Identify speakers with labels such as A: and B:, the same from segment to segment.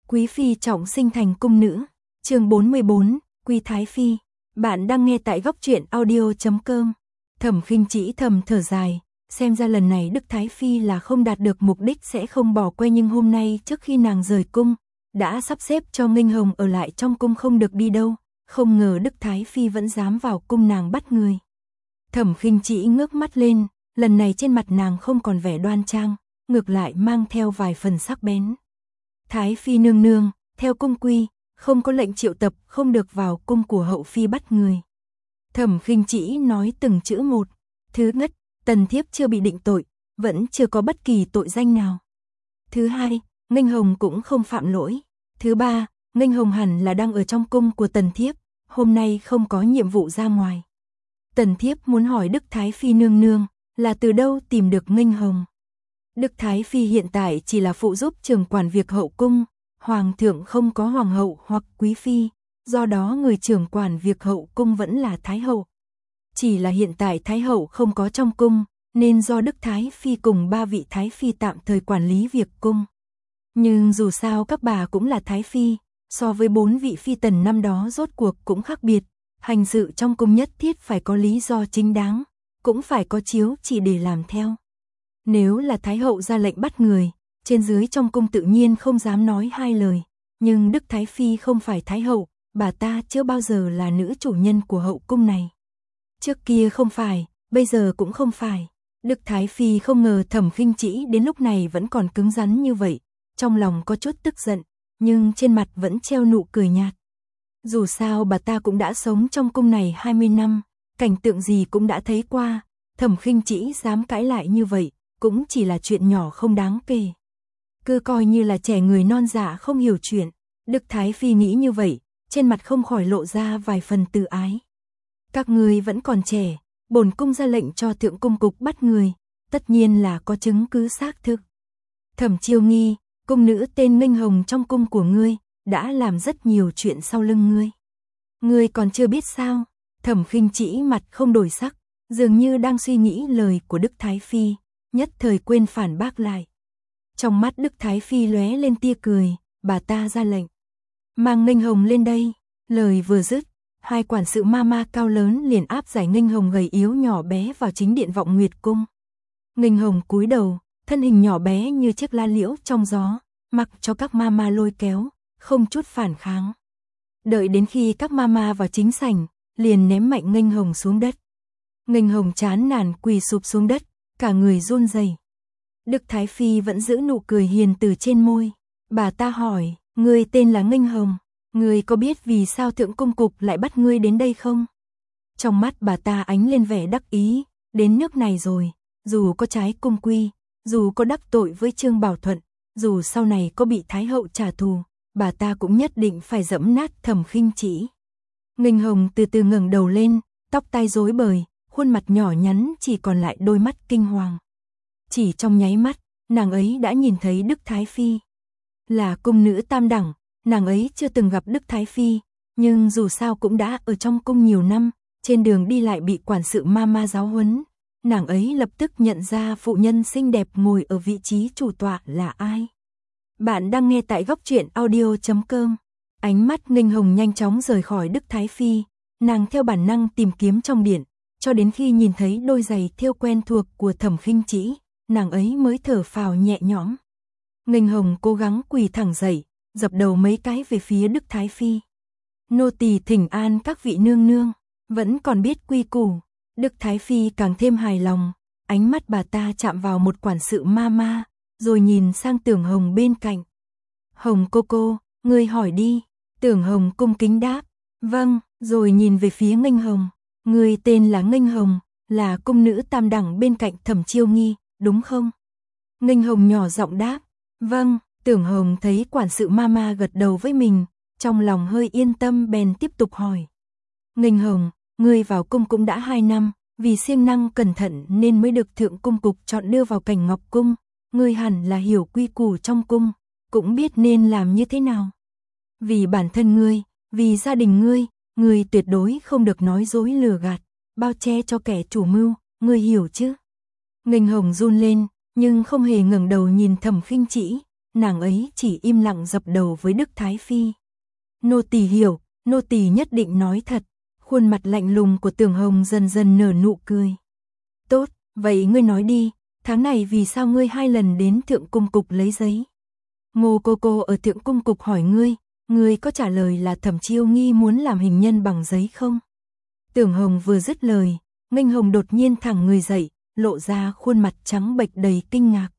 A: Quý phi trọng sinh thành cung nữ. Chương 44, Quy Thái phi. Bạn đang nghe tại góc truyện audio.com. Thẩm Khinh Trĩ thầm thở dài, xem ra lần này Đức Thái phi là không đạt được mục đích sẽ không bỏ quay, nhưng hôm nay trước khi nàng rời cung, đã sắp xếp cho Nghênh Hồng ở lại trong cung không được đi đâu, không ngờ Đức Thái phi vẫn dám vào cung nàng bắt người. Thẩm Khinh Trĩ ngước mắt lên, lần này trên mặt nàng không còn vẻ đoan trang, ngược lại mang theo vài phần sắc bén. Thái phi nương nương, theo cung quy, không có lệnh triệu tập, không được vào cung của hậu phi bắt người. Thẩm Khinh Trĩ nói từng chữ một. Thứ nhất, tần thiếp chưa bị định tội, vẫn chưa có bất kỳ tội danh nào. Thứ hai, Nghênh Hồng cũng không phạm lỗi. Thứ ba, Nghênh Hồng hẳn là đang ở trong cung của tần thiếp, hôm nay không có nhiệm vụ ra ngoài. Tần thiếp muốn hỏi Đức Thái phi nương nương, là từ đâu tìm được Nghênh Hồng? Đức Thái phi hiện tại chỉ là phụ giúp trưởng quản việc hậu cung, hoàng thượng không có hoàng hậu hoặc quý phi, do đó người trưởng quản việc hậu cung vẫn là thái hậu. Chỉ là hiện tại thái hậu không có trong cung, nên do Đức Thái phi cùng 3 vị thái phi tạm thời quản lý việc cung. Nhưng dù sao các bà cũng là thái phi, so với 4 vị phi tần năm đó rốt cuộc cũng khác biệt, hành sự trong cung nhất thiết phải có lý do chính đáng, cũng phải có chiếu chỉ để làm theo. Nếu là thái hậu ra lệnh bắt người, trên dưới trong cung tự nhiên không dám nói hai lời, nhưng Đức Thái phi không phải thái hậu, bà ta chưa bao giờ là nữ chủ nhân của hậu cung này. Trước kia không phải, bây giờ cũng không phải. Đức Thái phi không ngờ Thẩm Khinh Trĩ đến lúc này vẫn còn cứng rắn như vậy, trong lòng có chút tức giận, nhưng trên mặt vẫn treo nụ cười nhạt. Dù sao bà ta cũng đã sống trong cung này 20 năm, cảnh tượng gì cũng đã thấy qua, Thẩm Khinh Trĩ dám cãi lại như vậy, cũng chỉ là chuyện nhỏ không đáng kể. Cứ coi như là trẻ người non dạ không hiểu chuyện. Đức Thái phi nghĩ như vậy, trên mặt không khỏi lộ ra vài phần tự ái. Các ngươi vẫn còn trẻ, bổn cung ra lệnh cho thượng cung cục bắt người, tất nhiên là có chứng cứ xác thực. Thẩm Chiêu Nghi, cung nữ tên Nghênh Hồng trong cung của ngươi, đã làm rất nhiều chuyện sau lưng ngươi. Ngươi còn chưa biết sao? Thẩm Khinh Trĩ mặt không đổi sắc, dường như đang suy nghĩ lời của Đức Thái phi, nhất thời quên phản bác lại. Trong mắt Đức Thái phi lóe lên tia cười, bà ta ra lệnh. Mang Nghênh Hồng lên đây. Lời vừa dứt, hai quản sự ma cao lớn liền áp giải Nghênh Hồng gầy yếu nhỏ bé vào chính điện Vọng Nguyệt cung. Nghênh Hồng cúi đầu, thân hình nhỏ bé như chiếc lá liễu trong gió, mặc cho các ma lôi kéo, không chút phản kháng. Đợi đến khi các ma vào chính sảnh, liền ném mạnh Nghênh Hồng xuống đất. Nghênh Hồng chán nản quỳ sụp xuống đất, cả người run rẩy. Đức Thái phi vẫn giữ nụ cười hiền từ trên môi. Bà ta hỏi, ngươi tên là Nghênh Hồng, ngươi có biết vì sao thượng cung cục lại bắt ngươi đến đây không? Trong mắt bà ta ánh lên vẻ đắc ý, đến nước này rồi, dù có trái cung quy, dù có đắc tội với Trương Bảo Thuận, dù sau này có bị Thái hậu trả thù, bà ta cũng nhất định phải giẫm nát Thẩm Khinh Trĩ. Nghênh Hồng từ từ ngẩng đầu lên, tóc tai rối bời, khuôn mặt nhỏ nhắn chỉ còn lại đôi mắt kinh hoàng. Chỉ trong nháy mắt, nàng ấy đã nhìn thấy Đức Thái phi. Là cung nữ tam đẳng, nàng ấy chưa từng gặp Đức Thái phi, nhưng dù sao cũng đã ở trong cung nhiều năm, trên đường đi lại bị quản sự ma giáo huấn, nàng ấy lập tức nhận ra phụ nhân xinh đẹp ngồi ở vị trí chủ tọa là ai. Bạn đang nghe tại góc truyện audio.com. Ánh mắt Nghênh Hồng nhanh chóng rời khỏi Đức Thái phi, nàng theo bản năng tìm kiếm trong điện, cho đến khi nhìn thấy đôi giày thêu quen thuộc của Thẩm Khinh Trĩ, nàng ấy mới thở phào nhẹ nhõm. Nghênh Hồng cố gắng quỳ thẳng dậy, dập đầu mấy cái về phía Đức Thái phi. Nô tỳ thỉnh an các vị nương nương, vẫn còn biết quy củ. Đức Thái phi càng thêm hài lòng, ánh mắt bà ta chạm vào một quản sự ma, rồi nhìn sang Tưởng Hồng bên cạnh. Hồng cô, ngươi hỏi đi. Tưởng Hồng cung kính đáp, vâng, rồi nhìn về phía Nghênh Hồng. Ngươi tên là Nghênh Hồng, là cung nữ tam đẳng bên cạnh Thẩm Chiêu Nghi, đúng không? Nghênh Hồng nhỏ giọng đáp, vâng. Tưởng Hồng thấy quản sự ma gật đầu với mình, trong lòng hơi yên tâm bèn tiếp tục hỏi. Nghênh Hồng, ngươi vào cung cũng đã 2 năm, vì siêng năng cẩn thận nên mới được thượng cung cục chọn đưa vào Cảnh Ngọc cung, ngươi hẳn là hiểu quy củ trong cung, cũng biết nên làm như thế nào. Vì bản thân ngươi, vì gia đình ngươi tuyệt đối không được nói dối lừa gạt, bao che cho kẻ chủ mưu, ngươi hiểu chứ? Nghênh Hồng run lên, nhưng không hề ngẩng đầu nhìn Thẩm Khinh Trĩ, nàng ấy chỉ im lặng dập đầu với Đức Thái Phi. Nô tỳ hiểu, nô tỳ nhất định nói thật. Khuôn mặt lạnh lùng của Tưởng Hồng dần dần nở nụ cười. Tốt, vậy ngươi nói đi, tháng này vì sao ngươi 2 lần đến Thượng Cung Cục lấy giấy? Ngô cô ở Thượng Cung Cục hỏi ngươi có trả lời là Thẩm Chiêu Nghi muốn làm hình nhân bằng giấy không? Tưởng Hồng vừa dứt lời, Nghênh Hồng đột nhiên thẳng người dậy, lộ ra khuôn mặt trắng bệch đầy kinh ngạc.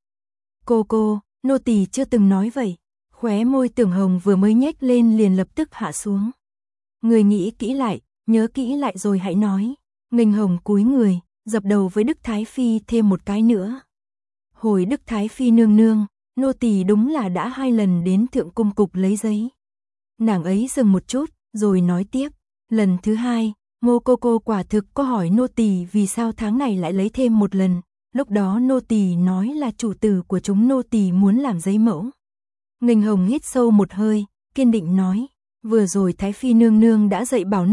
A: Cô, nô tỳ chưa từng nói vậy. Khóe môi Tưởng Hồng vừa mới nhếch lên liền lập tức hạ xuống. Người nghĩ kỹ lại, nhớ kỹ lại rồi hãy nói. Nghênh Hồng cúi người, dập đầu với Đức Thái Phi thêm một cái nữa. Hồi Đức Thái Phi nương nương, nô tỳ đúng là đã 2 lần đến Thượng Cung Cục lấy giấy. Nàng ấy dừng một chút, rồi nói tiếp. Lần thứ 2, Ngô cô quả thực có hỏi nô tỳ vì sao tháng này lại lấy thêm một lần. Lúc đó nô tỳ nói là chủ tử của chúng nô tỳ muốn làm giấy mẫu. Nghênh Hồng hít sâu một hơi, kiên định nói. Vừa rồi Thái Phi nương nương đã dạy bảo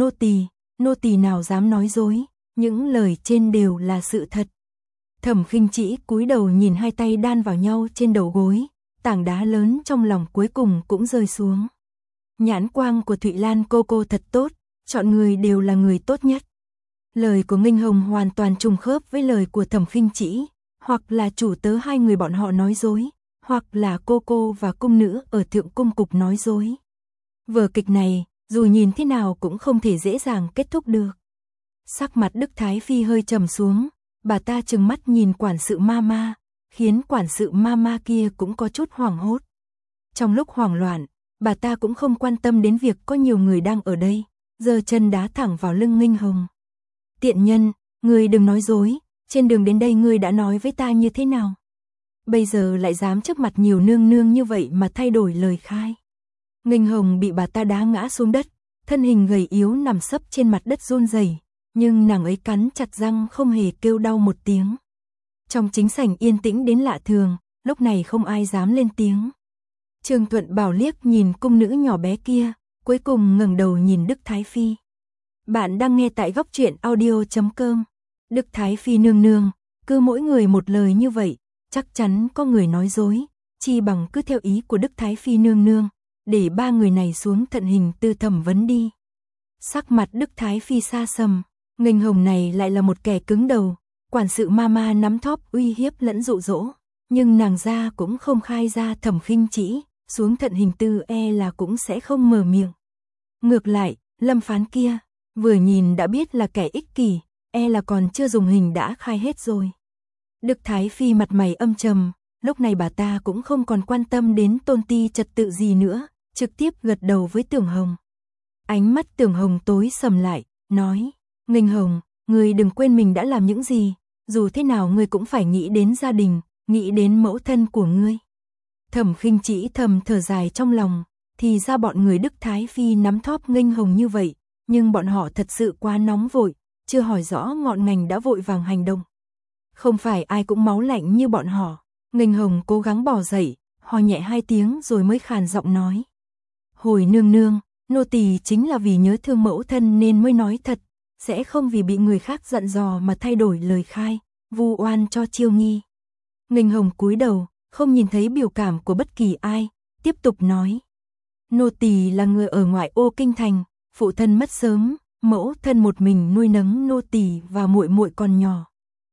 A: nô tỳ nào dám nói dối, những lời trên đều là sự thật. Thẩm Khinh Trĩ cúi đầu nhìn hai tay đan vào nhau trên đầu gối, tảng đá lớn trong lòng cuối cùng cũng rơi xuống. Nhãn quang của Thụy Lan cô thật tốt, chọn người đều là người tốt nhất. Lời của Nghênh Hồng hoàn toàn trùng khớp với lời của Thẩm Khinh Trĩ, hoặc là chủ tớ hai người bọn họ nói dối, hoặc là cô và cung nữ ở Thượng Cung Cục nói dối. Vở kịch này, dù nhìn thế nào cũng không thể dễ dàng kết thúc được. Sắc mặt Đức Thái Phi hơi trầm xuống, bà ta trừng mắt nhìn quản sự Mama, khiến quản sự Mama kia cũng có chút hoảng hốt. Trong lúc hoảng loạn, bà ta cũng không quan tâm đến việc có nhiều người đang ở đây, giơ chân đá thẳng vào lưng Nghênh Hồng. Tiện nhân, ngươi đừng nói dối, trên đường đến đây ngươi đã nói với ta như thế nào? Bây giờ lại dám trước mặt nhiều nương nương như vậy mà thay đổi lời khai. Nghênh Hồng bị bà ta đá ngã xuống đất, thân hình gầy yếu nằm sấp trên mặt đất run rẩy, nhưng nàng ấy cắn chặt răng không hề kêu đau một tiếng. Trong chính sảnh yên tĩnh đến lạ thường, lúc này không ai dám lên tiếng. Trương Thuận Bảo liếc nhìn cung nữ nhỏ bé kia, cuối cùng ngẩng đầu nhìn Đức Thái Phi. Bạn đang nghe tại góc truyện audio.com. Đức Thái Phi nương nương, cứ mỗi người một lời như vậy, chắc chắn có người nói dối, chi bằng cứ theo ý của Đức Thái Phi nương nương, để 3 người này xuống thận hình tư thẩm vấn đi. Sắc mặt Đức Thái Phi xa sầm, Nghênh Hồng này lại là một kẻ cứng đầu, quản sự Mama nắm thóp uy hiếp lẫn dụ dỗ, nhưng nàng ra cũng không khai ra Thẩm Khinh Trĩ, xuống thận hình tư là cũng sẽ không mở miệng. Ngược lại, Lâm Phán kia, vừa nhìn đã biết là kẻ ích kỷ, là còn chưa dùng hình đã khai hết rồi. Đức Thái Phi mặt mày âm trầm, lúc này bà ta cũng không còn quan tâm đến tôn ti trật tự gì nữa, trực tiếp gật đầu với Tưởng Hồng. Ánh mắt Tưởng Hồng tối sầm lại, nói, Nghênh Hồng, ngươi đừng quên mình đã làm những gì, dù thế nào ngươi cũng phải nghĩ đến gia đình, nghĩ đến mẫu thân của ngươi. Thẩm Khinh Trĩ thầm thở dài trong lòng, thì ra bọn người Đức Thái Phi nắm thóp Nghênh Hồng như vậy, nhưng bọn họ thật sự quá nóng vội, chưa hỏi rõ ngọn ngành đã vội vàng hành động. Không phải ai cũng máu lạnh như bọn họ. Nghênh Hồng cố gắng bò dậy, ho nhẹ 2 tiếng rồi mới khàn giọng nói. Hồi nương nương, nô tỳ chính là vì nhớ thương mẫu thân nên mới nói thật, sẽ không vì bị người khác dặn dò mà thay đổi lời khai, vu oan cho Chiêu Nghi. Nghênh Hồng cúi đầu, không nhìn thấy biểu cảm của bất kỳ ai, tiếp tục nói. Nô tỳ là người ở ngoại ô kinh thành, phụ thân mất sớm, mẫu thân một mình nuôi nấng nô tỳ và muội muội còn nhỏ.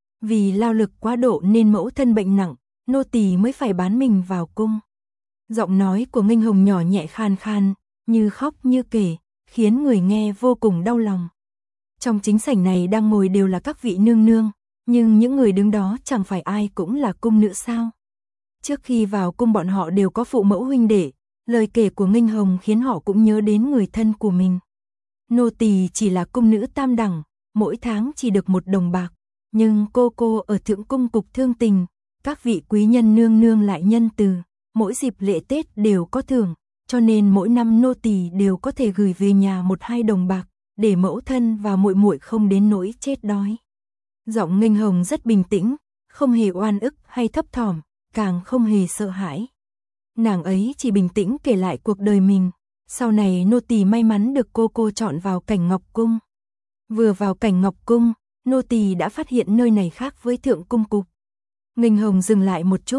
A: Vì lao lực quá độ nên mẫu thân bệnh nặng, nô tỳ mới phải bán mình vào cung. Giọng nói của Nghênh Hồng nhỏ nhẹ khan khan, như khóc như kể, khiến người nghe vô cùng đau lòng. Trong chính sảnh này đang ngồi đều là các vị nương nương, nhưng những người đứng đó chẳng phải ai cũng là cung nữ sao? Trước khi vào cung bọn họ đều có phụ mẫu huynh đệ, lời kể của Nghênh Hồng khiến họ cũng nhớ đến người thân của mình. Nô tỳ chỉ là cung nữ tam đẳng, mỗi tháng chỉ được 1 đồng bạc, nhưng cô ở Thượng Cung Cục thương tình, các vị quý nhân nương nương lại nhân từ, mỗi dịp lễ Tết đều có thưởng, cho nên mỗi năm nô tỳ đều có thể gửi về nhà 1-2 đồng bạc, để mẫu thân và muội muội không đến nỗi chết đói. Giọng Nghênh Hồng rất bình tĩnh, không hề oan ức hay thấp thỏm, càng không hề sợ hãi. Nàng ấy chỉ bình tĩnh kể lại cuộc đời mình, sau này nô tỳ may mắn được cô chọn vào Cảnh Ngọc Cung. Vừa vào Cảnh Ngọc Cung, nô tỳ đã phát hiện nơi này khác với Thượng Cung Cục. Nghênh Hồng dừng lại một chút,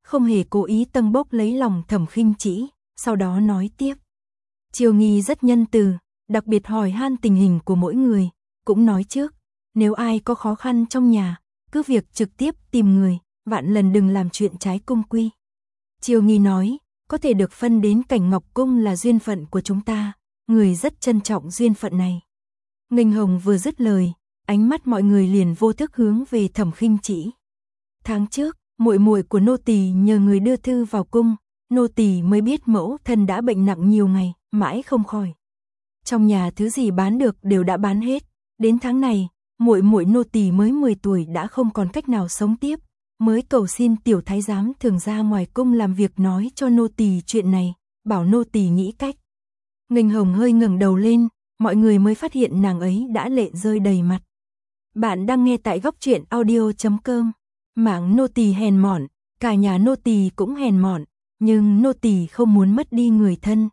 A: không hề cố ý tâng bốc lấy lòng Thẩm Khinh Trĩ, sau đó nói tiếp. Chiêu Nghi rất nhân từ, đặc biệt hỏi han tình hình của mỗi người, cũng nói trước, nếu ai có khó khăn trong nhà, cứ việc trực tiếp tìm người, vạn lần đừng làm chuyện trái cung quy. Chiêu Nghi nói, có thể được phân đến Cảnh Ngọc Cung là duyên phận của chúng ta, người rất trân trọng duyên phận này. Nghênh Hồng vừa dứt lời, ánh mắt mọi người liền vô thức hướng về Thẩm Khinh Trĩ. Tháng trước, muội muội của nô tỳ nhờ người đưa thư vào cung, nô tỳ mới biết mẫu thân đã bệnh nặng nhiều ngày, mãi không khỏi. Trong nhà thứ gì bán được đều đã bán hết, đến tháng này, muội muội nô tỳ mới 10 tuổi đã không còn cách nào sống tiếp, mới cầu xin tiểu thái giám thường ra ngoài cung làm việc nói cho nô tỳ chuyện này, bảo nô tỳ nghĩ cách. Nghênh Hồng hơi ngẩng đầu lên, mọi người mới phát hiện nàng ấy đã lệ rơi đầy mặt. Bạn đang nghe tại góc truyện audio.com. Mảng nô tỳ hèn mọn, cả nhà nô tỳ cũng hèn mọn, nhưng nô tỳ không muốn mất đi người thân,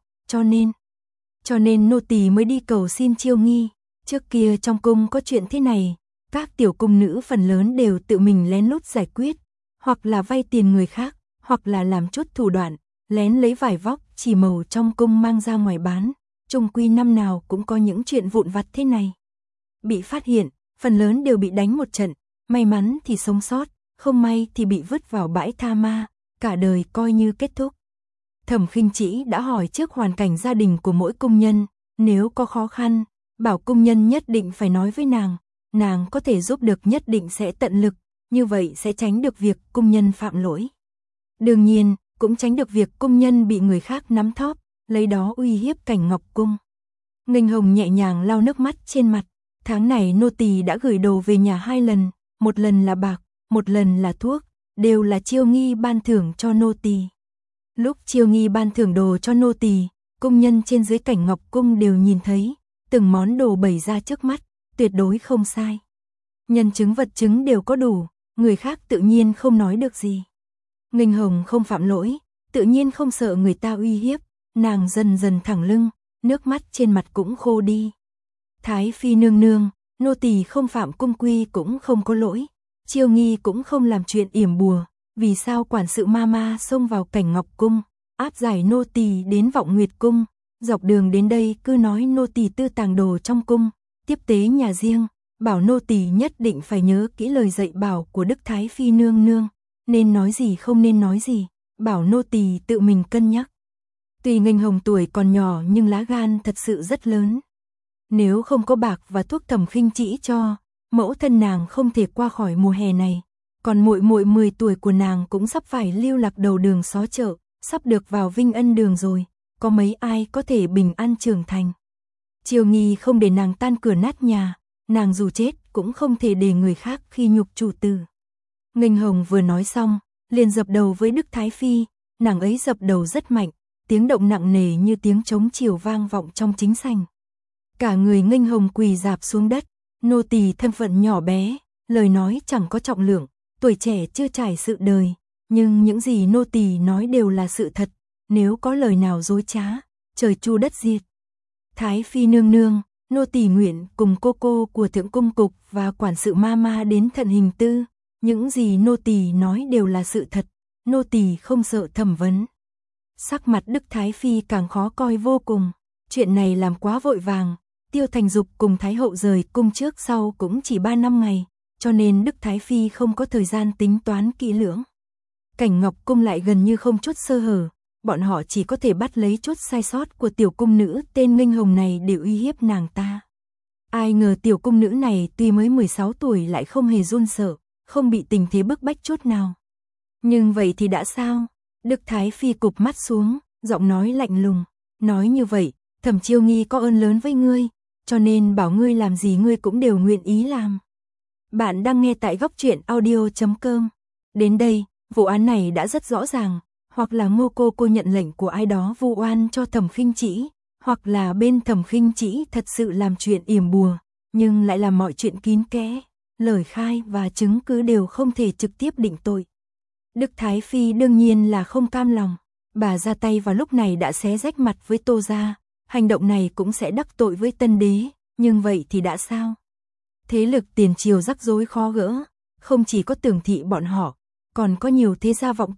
A: cho nên nô tỳ mới đi cầu xin Chiêu Nghi. Trước kia trong cung có chuyện thế này, các tiểu cung nữ phần lớn đều tự mình lén lút giải quyết, hoặc là vay tiền người khác, hoặc là làm chút thủ đoạn, lén lấy vải vóc chỉ màu trong cung mang ra ngoài bán, chung quy năm nào cũng có những chuyện vụn vặt thế này. Bị phát hiện, phần lớn đều bị đánh một trận, may mắn thì sống sót, không may thì bị vứt vào bãi tha ma, cả đời coi như kết thúc. Thẩm Khinh Trĩ đã hỏi trước hoàn cảnh gia đình của mỗi cung nhân, nếu có khó khăn, bảo cung nhân nhất định phải nói với nàng có thể giúp được nhất định sẽ tận lực, như vậy sẽ tránh được việc cung nhân phạm lỗi. Đương nhiên, cũng tránh được việc cung nhân bị người khác nắm thóp, lấy đó uy hiếp Cảnh Ngọc Cung. Nghênh Hồng nhẹ nhàng lau nước mắt trên mặt, tháng này nô tỳ đã gửi đồ về nhà 2 lần, một lần là bạc, một lần là thuốc, đều là Chiêu Nghi ban thưởng cho nô tỳ. Lúc Chiêu Nghi ban thưởng đồ cho nô tỳ, cung nhân trên dưới Cảnh Ngọc Cung đều nhìn thấy, từng món đồ bày ra trước mắt, tuyệt đối không sai. Nhân chứng vật chứng đều có đủ, người khác tự nhiên không nói được gì. Nghênh Hồng không phạm lỗi, tự nhiên không sợ người ta uy hiếp, nàng dần dần thẳng lưng, nước mắt trên mặt cũng khô đi. Thái phi nương nương, nô tỳ không phạm cung quy cũng không có lỗi, Chiêu Nghi cũng không làm chuyện yểm bùa, vì sao quản sự ma xông vào Cảnh Ngọc Cung, áp giải nô tỳ đến Vọng Nguyệt Cung, dọc đường đến đây cứ nói nô tỳ tư tàng đồ trong cung, tiếp tế nhà riêng, bảo nô tỳ nhất định phải nhớ kỹ lời dạy bảo của Đức Thái phi nương nương, nên nói gì không nên nói gì, bảo nô tỳ tự mình cân nhắc. Tuy Nghênh Hồng tuổi còn nhỏ nhưng lá gan thật sự rất lớn. Nếu không có bạc và thuốc Thẩm Khinh Trĩ cho, mẫu thân nàng không thể qua khỏi mùa hè này, còn muội muội 10 tuổi của nàng cũng sắp phải lưu lạc đầu đường xó chợ, sắp được vào Vinh Ân đường rồi, có mấy ai có thể bình an trưởng thành. Chiêu Nghi không để nàng tan cửa nát nhà, nàng dù chết cũng không thể để người khác khi nhục chủ tử. Nghênh Hồng vừa nói xong, liền dập đầu với Đức Thái phi, nàng ấy dập đầu rất mạnh, tiếng động nặng nề như tiếng trống chiều vang vọng trong chính sảnh. Cả người Nghênh Hồng quỳ rạp xuống đất, nô tỳ thân phận nhỏ bé, lời nói chẳng có trọng lượng, tuổi trẻ chưa trải sự đời, nhưng những gì nô tỳ nói đều là sự thật, nếu có lời nào dối trá, trời chu đất diệt. Thái phi nương nương, nô tỳ nguyện cùng cô của Thượng Cung Cục và quản sự ma đến Thận Hình Tư, những gì nô tỳ nói đều là sự thật, nô tỳ không sợ thẩm vấn. Sắc mặt Đức Thái phi càng khó coi vô cùng, chuyện này làm quá vội vàng, Tiêu Thành Dục cùng Thái hậu rời cung trước sau cũng chỉ 3 năm ngày, cho nên Đức Thái phi không có thời gian tính toán kỹ lưỡng. Cảnh Ngọc Cung lại gần như không chút sơ hở, bọn họ chỉ có thể bắt lấy chút sai sót của tiểu cung nữ tên Nghênh Hồng này để uy hiếp nàng ta. Ai ngờ tiểu cung nữ này tuy mới 16 tuổi lại không hề run sợ, không bị tình thế bức bách chút nào. Nhưng vậy thì đã sao? Đức Thái phi cụp mắt xuống, giọng nói lạnh lùng, nói như vậy, Thẩm Chiêu Nghi có ơn lớn với ngươi, cho nên bảo ngươi làm gì ngươi cũng đều nguyện ý làm. Bạn đang nghe tại góc truyện audio.com. Đến đây, vụ án này đã rất rõ ràng, hoặc là Ngô cô nhận lệnh của ai đó vu oan cho Thẩm Khinh Trĩ, hoặc là bên Thẩm Khinh Trĩ thật sự làm chuyện yểm bùa, nhưng lại làm mọi chuyện kín kẽ, lời khai và chứng cứ đều không thể trực tiếp định tội. Đức Thái phi đương nhiên là không cam lòng, bà ra tay vào lúc này đã xé rách mặt với Tô gia, hành động này cũng sẽ đắc tội với Tân đế, nhưng vậy thì đã sao? Thế lực tiền triều rắc rối khó gỡ, không chỉ có Tưởng thị bọn họ, còn có nhiều thế gia vọng tộc,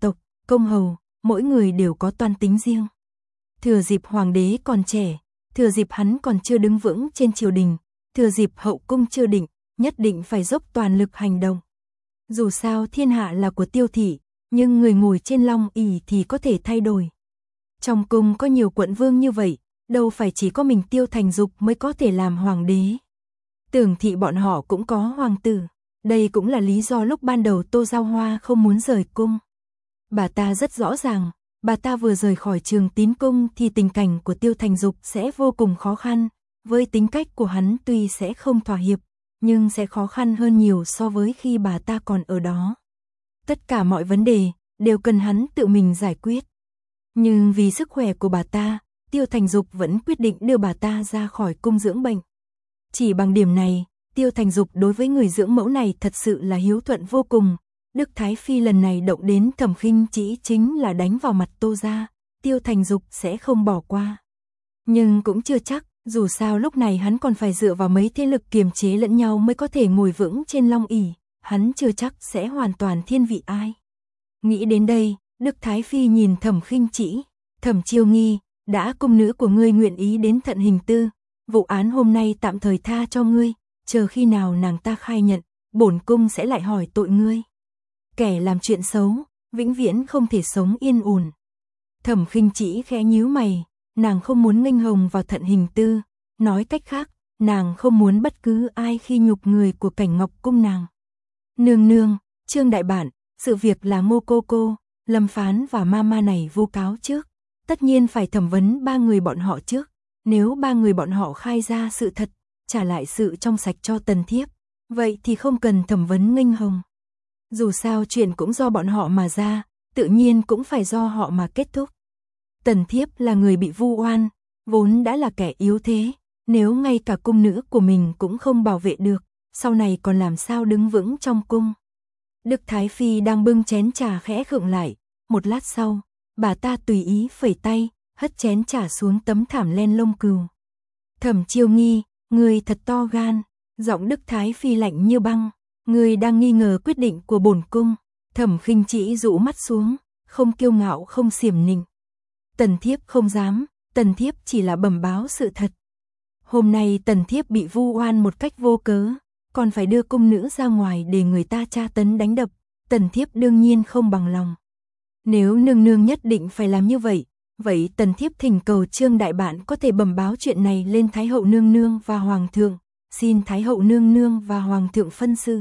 A: công hầu, mỗi người đều có toan tính riêng. Thừa dịp hoàng đế còn trẻ, thừa dịp hắn còn chưa đứng vững trên triều đình, thừa dịp hậu cung chưa định, nhất định phải dốc toàn lực hành động. Dù sao thiên hạ là của Tiêu thị, nhưng người ngồi trên long ỷ thì có thể thay đổi. Trong cung có nhiều quận vương như vậy, đâu phải chỉ có mình Tiêu Thành Dục mới có thể làm hoàng đế. Tưởng thị bọn họ cũng có hoàng tử. Đây cũng là lý do lúc ban đầu Tô Giao Hoa không muốn rời cung. Bà ta rất rõ ràng, bà ta vừa rời khỏi Trường Tín cung thì tình cảnh của Tiêu Thành Dục sẽ vô cùng khó khăn. Với tính cách của hắn tuy sẽ không thỏa hiệp, nhưng sẽ khó khăn hơn nhiều so với khi bà ta còn ở đó. Tất cả mọi vấn đề đều cần hắn tự mình giải quyết. Nhưng vì sức khỏe của bà ta, Tiêu Thành Dục vẫn quyết định đưa bà ta ra khỏi cung dưỡng bệnh. Chỉ bằng điểm này, Tiêu Thành Dục đối với người dưỡng mẫu này thật sự là hiếu thuận vô cùng. Đức Thái Phi lần này động đến Thẩm Khinh Trĩ chính là đánh vào mặt Tô gia, Tiêu Thành Dục sẽ không bỏ qua. Nhưng cũng chưa chắc, dù sao lúc này hắn còn phải dựa vào mấy thế lực kiềm chế lẫn nhau mới có thể ngồi vững trên long ỷ, hắn chưa chắc sẽ hoàn toàn thiên vị ai. Nghĩ đến đây, Đức Thái Phi nhìn Thẩm Khinh Trĩ, Thẩm Chiêu Nghi, đã cung nữ của ngươi nguyện ý đến Thận Hình Tư, vụ án hôm nay tạm thời tha cho ngươi, chờ khi nào nàng ta khai nhận, bổn cung sẽ lại hỏi tội ngươi. Kẻ làm chuyện xấu, vĩnh viễn không thể sống yên ổn. Thẩm Khinh Trĩ khẽ nhíu mày, nàng không muốn nghênh hồng vào Thận Hình Tư, nói cách khác, nàng không muốn bất cứ ai khi nhục người của Cảnh Ngọc cung nàng. Nương nương, Trương đại bản, sự việc là Ngô cô cô, Lâm Phán và Mama này vu cáo trước, tất nhiên phải thẩm vấn ba người bọn họ trước, nếu ba người bọn họ khai ra sự thật, trả lại sự trong sạch cho Tần Thiếp, vậy thì không cần thẩm vấn nghênh hồng. Dù sao chuyện cũng do bọn họ mà ra, tự nhiên cũng phải do họ mà kết thúc. Tần Thiếp là người bị vu oan, vốn đã là kẻ yếu thế, nếu ngay cả cung nữ của mình cũng không bảo vệ được, sau này còn làm sao đứng vững trong cung. Đức Thái Phi đang bưng chén trà khẽ khựng lại, một lát sau, bà ta tùy ý phẩy tay, hất chén trà xuống tấm thảm len lông cừu. Thẩm Chiêu Nghi, người thật to gan, giọng Đức Thái Phi lạnh như băng, người đang nghi ngờ quyết định của bổn cung. Thẩm Khinh Trĩ rũ mắt xuống, không kiêu ngạo không xiểm nịnh. Tần Thiếp không dám, Tần Thiếp chỉ là bẩm báo sự thật. Hôm nay Tần Thiếp bị vu oan một cách vô cớ, còn phải đưa cung nữ ra ngoài để người ta tra tấn đánh đập, Tần Thiếp đương nhiên không bằng lòng. Nếu nương nương nhất định phải làm như vậy, vậy Tần Thiếp thỉnh cầu Trương đại bản có thể bẩm báo chuyện này lên Thái hậu nương nương và Hoàng thượng, xin Thái hậu nương nương và Hoàng thượng phân xử.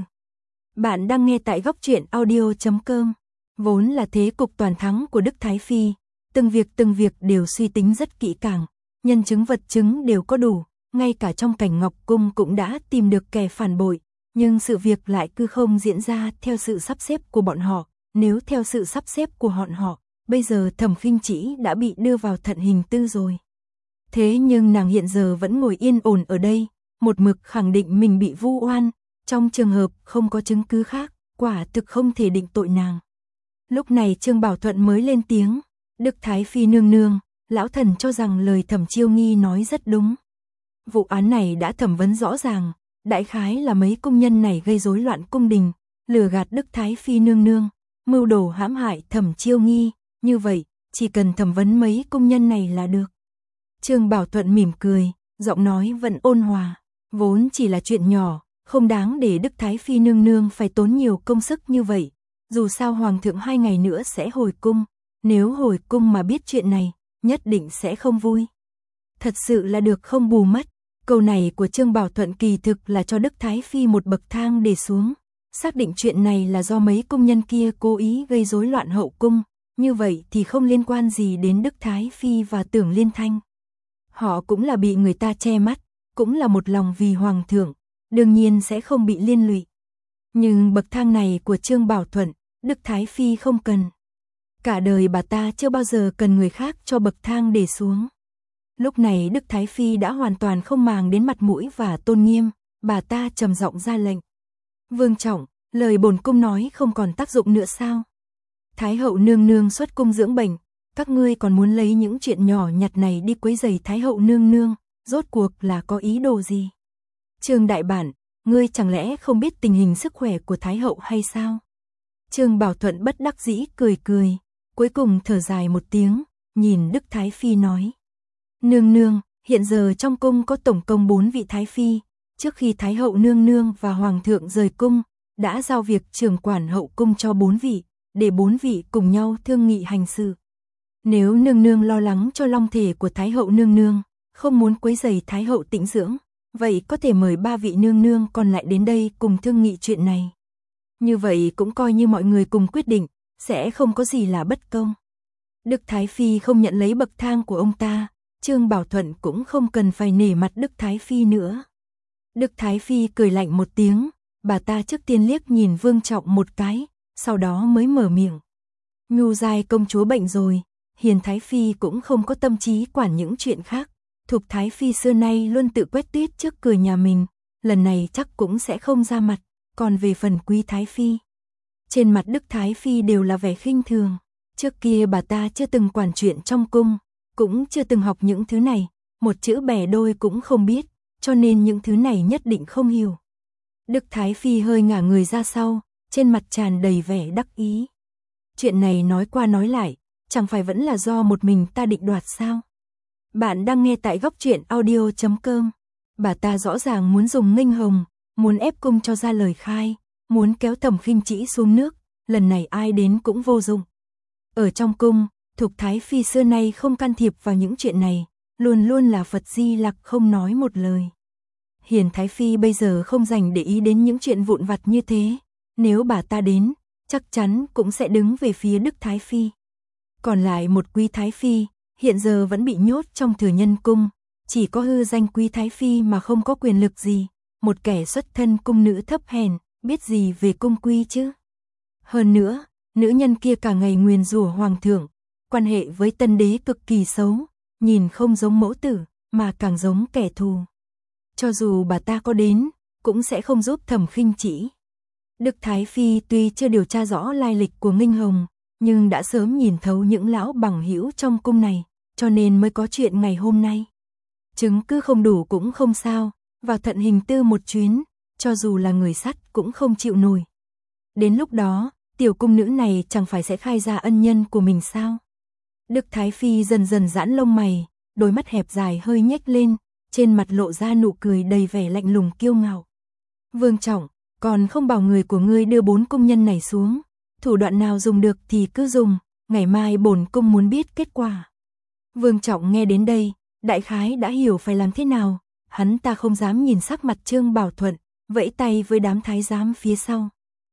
A: Bạn đang nghe tại góc truyện audio.com. Vốn là thế cục toàn thắng của Đức Thái Phi, từng việc đều suy tính rất kỹ càng, nhân chứng vật chứng đều có đủ, ngay cả trong Cảnh Ngọc cung cũng đã tìm được kẻ phản bội, nhưng sự việc lại cứ không diễn ra theo sự sắp xếp của bọn họ. Nếu theo sự sắp xếp của họ, bây giờ Thẩm Khinh Trĩ đã bị đưa vào Thận Hình Tư rồi. Thế nhưng nàng hiện giờ vẫn ngồi yên ổn ở đây, một mực khẳng định mình bị vu oan, trong trường hợp không có chứng cứ khác, quả thực không thể định tội nàng. Lúc này Trương Bảo Thuận mới lên tiếng, Đức Thái Phi nương nương, lão thần cho rằng lời Thẩm Chiêu Nghi nói rất đúng. Vụ án này đã thẩm vấn rõ ràng, đại khái là mấy công nhân này gây rối loạn cung đình, lừa gạt Đức Thái Phi nương nương, mưu đồ hãm hại Thẩm Chiêu Nghi, như vậy, chỉ cần thẩm vấn mấy công nhân này là được. Trương Bảo Thuận mỉm cười, giọng nói vẫn ôn hòa, vốn chỉ là chuyện nhỏ, không đáng để Đức Thái Phi nương nương phải tốn nhiều công sức như vậy, dù sao Hoàng thượng 2 ngày nữa sẽ hồi cung, nếu hồi cung mà biết chuyện này, nhất định sẽ không vui. Thật sự là được không bù mất, câu này của Trương Bảo Thuận kỳ thực là cho Đức Thái Phi một bậc thang để xuống. Xác định chuyện này là do mấy công nhân kia cố ý gây rối loạn hậu cung, như vậy thì không liên quan gì đến Đức Thái Phi và Tưởng Liên Thanh. Họ cũng là bị người ta che mắt, cũng là một lòng vì Hoàng thượng, đương nhiên sẽ không bị liên lụy. Nhưng bậc thang này của Trương Bảo Thuận, Đức Thái Phi không cần. Cả đời bà ta chưa bao giờ cần người khác cho bậc thang để xuống. Lúc này Đức Thái Phi đã hoàn toàn không màng đến mặt mũi và tôn nghiêm, bà ta trầm giọng ra lệnh. Vương trọng, lời bổn cung nói không còn tác dụng nữa sao? Thái hậu nương nương xuất cung dưỡng bệnh, các ngươi còn muốn lấy những chuyện nhỏ nhặt này đi quấy rầy Thái hậu nương nương, rốt cuộc là có ý đồ gì? Trương đại bản, ngươi chẳng lẽ không biết tình hình sức khỏe của Thái hậu hay sao? Trương Bảo Thuận bất đắc dĩ cười cười, cuối cùng thở dài một tiếng, nhìn Đức Thái Phi nói. Nương nương, hiện giờ trong cung có tổng cộng 4 vị Thái Phi, trước khi Thái hậu nương nương và Hoàng thượng rời cung, đã giao việc trưởng quản hậu cung cho 4 vị, để 4 vị cùng nhau thương nghị hành sự. Nếu nương nương lo lắng cho long thể của Thái hậu nương nương, không muốn quấy rầy Thái hậu tĩnh dưỡng, vậy có thể mời 3 vị nương nương còn lại đến đây cùng thương nghị chuyện này. Như vậy cũng coi như mọi người cùng quyết định, sẽ không có gì là bất công. Đức Thái Phi không nhận lấy bậc thang của ông ta, Trương Bảo Thuận cũng không cần phải nể mặt Đức Thái Phi nữa. Đức Thái Phi cười lạnh một tiếng, bà ta trước tiên liếc nhìn Vương Trọng một cái, sau đó mới mở miệng. Nhu Giai công chúa bệnh rồi, Hiền Thái Phi cũng không có tâm trí quản những chuyện khác. Thục Thái Phi xưa nay luôn tự quét tuyết trước cửa nhà mình, lần này chắc cũng sẽ không ra mặt, còn về phần Quý Thái Phi. Trên mặt Đức Thái Phi đều là vẻ khinh thường, trước kia bà ta chưa từng quản chuyện trong cung, cũng chưa từng học những thứ này, một chữ bẻ đôi cũng không biết, cho nên những thứ này nhất định không hiểu. Đức Thái Phi hơi ngả người ra sau, trên mặt tràn đầy vẻ đắc ý. Chuyện này nói qua nói lại, chẳng phải vẫn là do một mình ta định đoạt sao? Bạn đang nghe tại góc truyện audio.com. Bà ta rõ ràng muốn dùng nghênh hồng, muốn ép cung cho ra lời khai, muốn kéo Thẩm Khinh Trĩ xuống nước, lần này ai đến cũng vô dụng. Ở trong cung, Thục Thái Phi xưa nay không can thiệp vào những chuyện này, luôn luôn là Phật Di Lặc không nói một lời. Hiền Thái Phi bây giờ không dành để ý đến những chuyện vụn vặt như thế, nếu bà ta đến, chắc chắn cũng sẽ đứng về phía Đức Thái Phi. Còn lại một Quý Thái Phi, hiện giờ vẫn bị nhốt trong Thừa Nhân cung, chỉ có hư danh Quý Thái Phi mà không có quyền lực gì, một kẻ xuất thân cung nữ thấp hèn, biết gì về cung quy chứ. Hơn nữa, nữ nhân kia cả ngày nguyền rủa hoàng thượng, quan hệ với tân đế cực kỳ xấu, nhìn không giống mẫu tử, mà càng giống kẻ thù. Cho dù bà ta có đến, cũng sẽ không giúp Thẩm Khinh Trĩ. Đức Thái Phi tuy chưa điều tra rõ lai lịch của Nghinh Hồng, nhưng đã sớm nhìn thấu những lão bằng hữu trong cung này, cho nên mới có chuyện ngày hôm nay. Chứng cứ không đủ cũng không sao, vào Thận Hình Tư một chuyến, cho dù là người sắt cũng không chịu nổi. Đến lúc đó, tiểu cung nữ này chẳng phải sẽ khai ra ân nhân của mình sao? Đức Thái Phi dần dần giãn lông mày, đôi mắt hẹp dài hơi nhếch lên, trên mặt lộ ra nụ cười đầy vẻ lạnh lùng kiêu ngạo. Vương Trọng, còn không bảo người của ngươi đưa 4 cung nhân này xuống, thủ đoạn nào dùng được thì cứ dùng, ngày mai bổn cung muốn biết kết quả. Vương Trọng nghe đến đây, đại khái đã hiểu phải làm thế nào, hắn ta không dám nhìn sắc mặt Trương Bảo Thuận, vẫy tay với đám thái giám phía sau.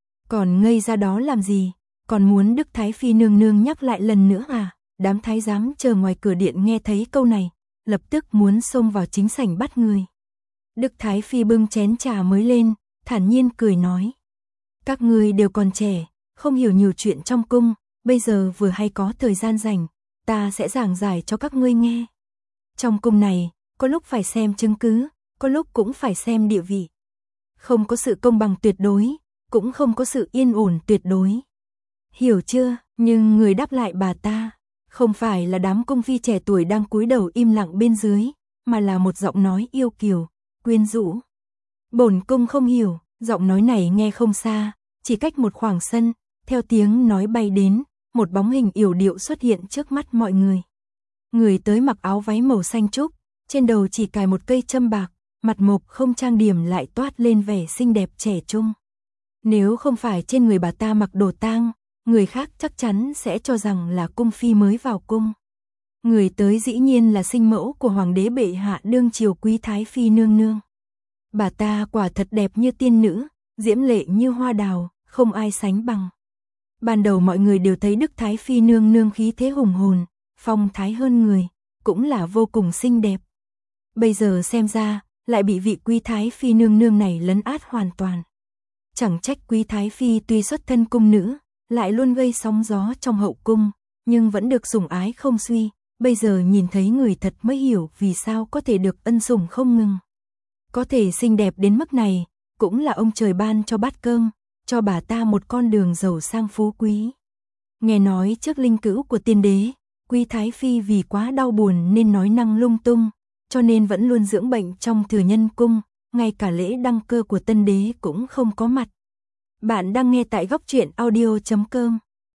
A: Còn ngây ra đó làm gì, còn muốn Đức Thái Phi nương nương nhắc lại lần nữa à? Đám thái giám chờ ngoài cửa điện nghe thấy câu này, lập tức muốn xông vào chính sảnh bắt người. Đức Thái Phi bưng chén trà mới lên, thản nhiên cười nói. Các ngươi đều còn trẻ, không hiểu nhiều chuyện trong cung, bây giờ vừa hay có thời gian rảnh, ta sẽ giảng giải cho các ngươi nghe. Trong cung này, có lúc phải xem chứng cứ, có lúc cũng phải xem địa vị. Không có sự công bằng tuyệt đối, cũng không có sự yên ổn tuyệt đối. Hiểu chưa? Nhưng người đáp lại bà ta, không phải là đám cung phi trẻ tuổi đang cúi đầu im lặng bên dưới, mà là một giọng nói yêu kiều, quyến rũ. Bổn cung không hiểu, giọng nói này nghe không xa, chỉ cách một khoảng sân, theo tiếng nói bay đến, một bóng hình yểu điệu xuất hiện trước mắt mọi người. Người tới mặc áo váy màu xanh trúc, trên đầu chỉ cài một cây châm bạc, mặt mộc không trang điểm lại toát lên vẻ xinh đẹp trẻ trung. Nếu không phải trên người bà ta mặc đồ tang, người khác chắc chắn sẽ cho rằng là cung phi mới vào cung. Người tới dĩ nhiên là sinh mẫu của hoàng đế bệ hạ đương triều Quý Thái Phi nương nương. Bà ta quả thật đẹp như tiên nữ, diễm lệ như hoa đào, không ai sánh bằng. Ban đầu mọi người đều thấy Đức Thái Phi nương nương khí thế hùng hồn, phong thái hơn người, cũng là vô cùng xinh đẹp. Bây giờ xem ra, lại bị vị Quý Thái Phi nương nương này lấn át hoàn toàn. Chẳng trách Quý Thái Phi tuy xuất thân cung nữ, lại luôn gây sóng gió trong hậu cung, nhưng vẫn được sủng ái không suy, bây giờ nhìn thấy người thật mới hiểu vì sao có thể được ân sủng không ngừng. Có thể xinh đẹp đến mức này, cũng là ông trời ban cho bát cơm, cho bà ta một con đường giàu sang phú quý. Nghe nói trước linh cữu của tiên đế, Quý Thái Phi vì quá đau buồn nên nói năng lung tung, cho nên vẫn luôn dưỡng bệnh trong Thừa Nhân cung, ngay cả lễ đăng cơ của tân đế cũng không có mặt. Bạn đang nghe tại góc truyện audio.com.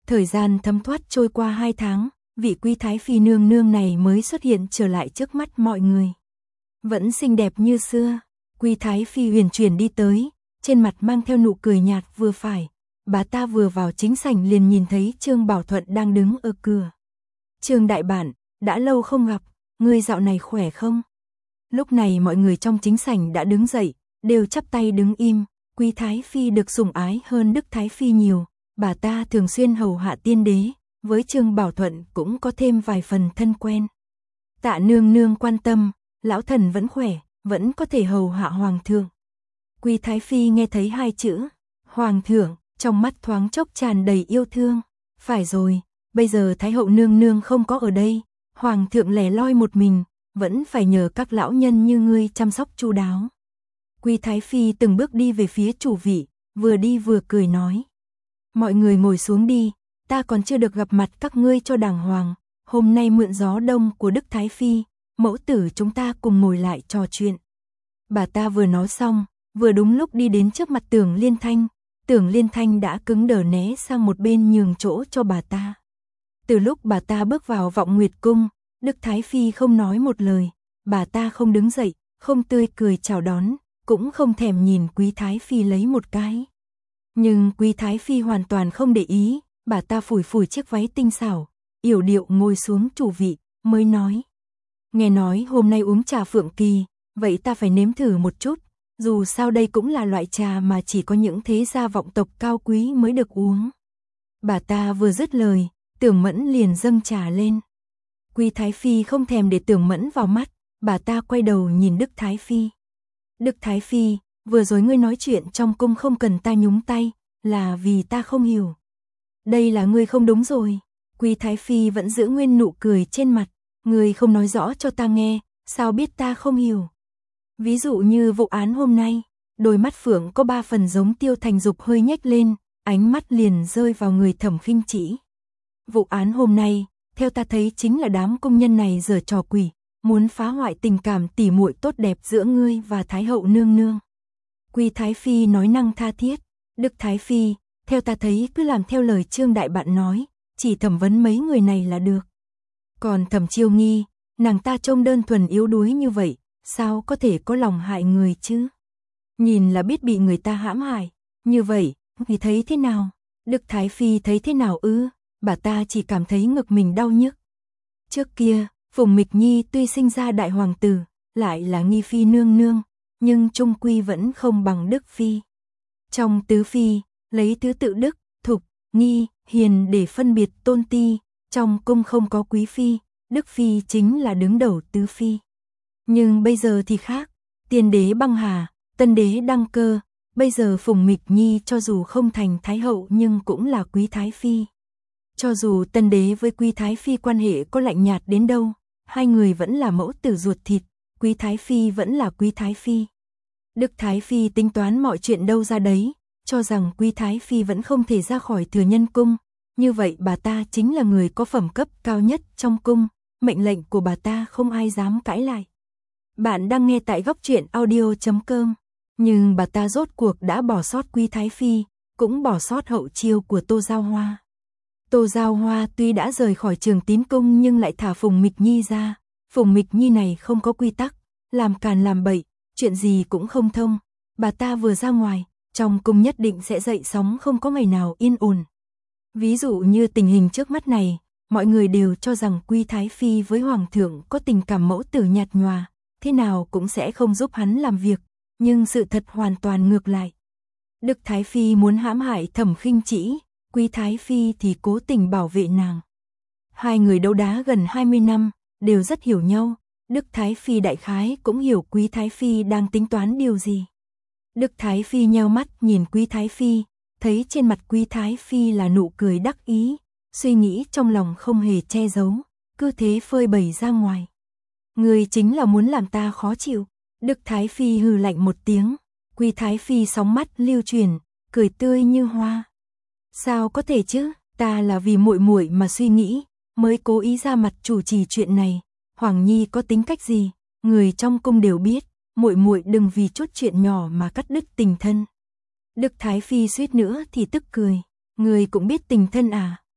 A: Thời gian thấm thoát trôi qua 2 tháng, vị quý thái phi nương nương này mới xuất hiện trở lại trước mắt mọi người. Vẫn xinh đẹp như xưa, quý thái phi huyền chuyển đi tới, trên mặt mang theo nụ cười nhạt vừa phải. Bà ta vừa vào chính sảnh liền nhìn thấy Trương Bảo Thuận đang đứng ở cửa. Trương đại bản, đã lâu không gặp, ngươi dạo này khỏe không? Lúc này mọi người trong chính sảnh đã đứng dậy, đều chắp tay đứng im. Quý thái phi được sủng ái hơn Đức thái phi nhiều, bà ta thường xuyên hầu hạ tiên đế, với Trương Bảo Thuận cũng có thêm vài phần thân quen. Tạ nương nương quan tâm, lão thần vẫn khỏe, vẫn có thể hầu hạ hoàng thượng. Quý thái phi nghe thấy 2 chữ hoàng thượng, trong mắt thoáng chốc tràn đầy yêu thương. Phải rồi, bây giờ thái hậu nương nương không có ở đây, hoàng thượng lẻ loi một mình, vẫn phải nhờ các lão nhân như ngươi chăm sóc chu đáo. Quý thái phi từng bước đi về phía chủ vị, vừa đi vừa cười nói: mọi người ngồi xuống đi, ta còn chưa được gặp mặt các ngươi cho đàng hoàng, hôm nay mượn gió đông của Đức thái phi, mẫu tử chúng ta cùng ngồi lại trò chuyện. Bà ta vừa nói xong, vừa đúng lúc đi đến trước mặt Tưởng Liên Thanh. Tưởng Liên Thanh đã cứng đờ né sang một bên nhường chỗ cho bà ta. Từ lúc bà ta bước vào Vọng Nguyệt cung, Đức thái phi không nói một lời, bà ta không đứng dậy, không tươi cười chào đón, cũng không thèm nhìn quý thái phi lấy một cái. Nhưng quý thái phi hoàn toàn không để ý, bà ta phủi phủi chiếc váy tinh xảo, yểu điệu ngồi xuống chủ vị, mới nói: nghe nói hôm nay uống trà Phượng Kỳ, vậy ta phải nếm thử một chút, dù sao đây cũng là loại trà mà chỉ có những thế gia vọng tộc cao quý mới được uống. Bà ta vừa dứt lời, Tưởng Mẫn liền dâng trà lên. Quý thái phi không thèm để Tưởng Mẫn vào mắt, bà ta quay đầu nhìn Đức thái phi. Đức thái phi, vừa rồi ngươi nói chuyện trong cung không cần ta nhúng tay, là vì ta không hiểu. Đây là ngươi không đúng rồi. Quý thái phi vẫn giữ nguyên nụ cười trên mặt, ngươi không nói rõ cho ta nghe, sao biết ta không hiểu. Ví dụ như vụ án hôm nay, đôi mắt Phượng có 3 phần giống Tiêu Thành Dục hơi nhếch lên, ánh mắt liền rơi vào người Thẩm Khinh Chỉ. Vụ án hôm nay, theo ta thấy chính là đám công nhân này giở trò quỷ, muốn phá hoại tình cảm tỉ muội tốt đẹp giữa ngươi và Thái hậu nương nương. Quý thái phi nói năng tha thiết: Đức thái phi, theo ta thấy cứ làm theo lời Trương đại bạn nói, chỉ thẩm vấn mấy người này là được. Còn Thẩm Chiêu Nghi, nàng ta trông đơn thuần yếu đuối như vậy, sao có thể có lòng hại người chứ? Nhìn là biết bị người ta hãm hại, như vậy, thì thấy thế nào? Đức thái phi thấy thế nào ư? Bà ta chỉ cảm thấy ngực mình đau nhức. Trước kia, Phùng Mịch Nhi tuy sinh ra đại hoàng tử, lại là nghi phi nương nương, nhưng chung quy vẫn không bằng Đức phi. Trong tứ phi, lấy thứ tự Đức, Thục, Nghi, Hiền để phân biệt tôn ti, trong cung không có quý phi, Đức phi chính là đứng đầu tứ phi. Nhưng bây giờ thì khác, tiên đế băng hà, tân đế đăng cơ, bây giờ Phùng Mịch Nhi cho dù không thành thái hậu nhưng cũng là quý thái phi. Cho dù tân đế với quý thái phi quan hệ có lạnh nhạt đến đâu, hai người vẫn là mẫu tử ruột thịt, quý thái phi vẫn là quý thái phi. Đức thái phi tính toán mọi chuyện đâu ra đấy, cho rằng quý thái phi vẫn không thể ra khỏi Thừa Nhân cung, như vậy bà ta chính là người có phẩm cấp cao nhất trong cung, mệnh lệnh của bà ta không ai dám cãi lại. Bạn đang nghe tại góc truyện audio.com, nhưng bà ta rốt cuộc đã bỏ sót quý thái phi, cũng bỏ sót hậu chiêu của Tô Giao Hoa. Tô Giao Hoa tuy đã rời khỏi Trường Tín cung nhưng lại thả Phùng Mịch Nhi ra. Phùng Mịch Nhi này không có quy tắc, làm càn làm bậy, chuyện gì cũng không thông. Bà ta vừa ra ngoài, trong cung nhất định sẽ dậy sóng không có ngày nào yên ổn. Ví dụ như tình hình trước mắt này, mọi người đều cho rằng quý thái phi với hoàng thượng có tình cảm mẫu tử nhạt nhòa, thế nào cũng sẽ không giúp hắn làm việc, nhưng sự thật hoàn toàn ngược lại. Đức thái phi muốn hãm hại Thẩm Khinh Chỉ, quý thái phi thì cố tình bảo vệ nàng. Hai người đấu đá gần 20 năm, đều rất hiểu nhau, Đức thái phi đại khái cũng hiểu quý thái phi đang tính toán điều gì. Đức thái phi nheo mắt nhìn quý thái phi, thấy trên mặt quý thái phi là nụ cười đắc ý, suy nghĩ trong lòng không hề che giấu, cứ thế phơi bày ra ngoài. Người chính là muốn làm ta khó chịu. Đức thái phi hừ lạnh một tiếng, quý thái phi sóng mắt lưu chuyển, cười tươi như hoa. Sao có thể chứ, ta là vì muội muội mà suy nghĩ, mới cố ý ra mặt chủ trì chuyện này. Hoàng Nhi có tính cách gì, người trong cung đều biết, muội muội đừng vì chút chuyện nhỏ mà cắt đứt tình thân. Đức thái phi suýt nữa thì tức cười, người cũng biết tình thân à?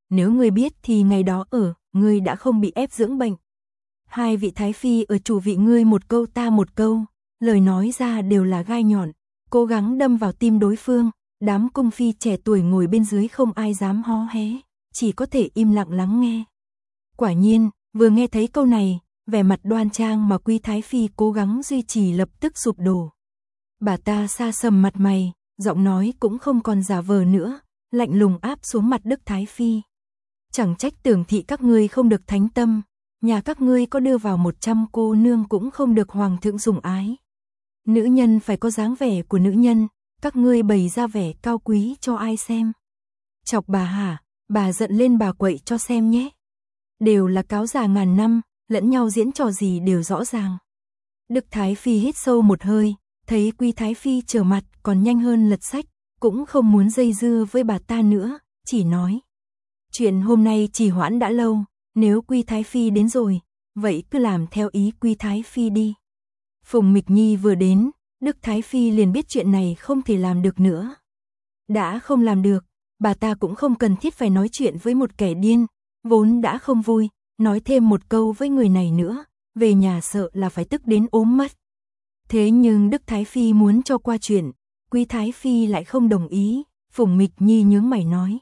A: nếu ngươi biết thì ngày đó ngươi đã không bị ép dưỡng bệnh. Hai vị thái phi ở chủ vị ngươi một câu ta một câu, lời nói ra đều là gai nhọn, cố gắng đâm vào tim đối phương, đám cung phi trẻ tuổi ngồi bên dưới không ai dám hó hé, chỉ có thể im lặng lắng nghe. Quả nhiên, vừa nghe thấy câu này, vẻ mặt đoan trang mà Quý thái phi cố gắng duy trì lập tức sụp đổ. Bà ta sa sầm mặt mày, giọng nói cũng không còn giả vờ nữa, lạnh lùng áp xuống mặt Đức thái phi. Chẳng trách Tưởng thị các ngươi không được thánh tâm, nhà các ngươi có đưa vào 100 cô nương cũng không được hoàng thượng sủng ái. Nữ nhân phải có dáng vẻ của nữ nhân, các ngươi bày ra vẻ cao quý cho ai xem. Chọc bà hả, bà giận lên bà quậy cho xem nhé. Đều là cáo già ngàn năm, lẫn nhau diễn trò gì đều rõ ràng. Đức thái phi hít sâu một hơi, thấy Quý thái phi trở mặt còn nhanh hơn lật sách, cũng không muốn dây dưa với bà ta nữa, chỉ nói. Chuyện hôm nay trì hoãn đã lâu, nếu Quý thái phi đến rồi, vậy cứ làm theo ý Quý thái phi đi. Phùng Mịch Nhi vừa đến, Đức thái phi liền biết chuyện này không thể làm được nữa. Đã không làm được, bà ta cũng không cần thiết phải nói chuyện với một kẻ điên, vốn đã không vui, nói thêm một câu với người này nữa, về nhà sợ là phải tức đến ốm mất. Thế nhưng Đức thái phi muốn cho qua chuyện, Quý thái phi lại không đồng ý, Phùng Mịch Nhi nhướng mày nói.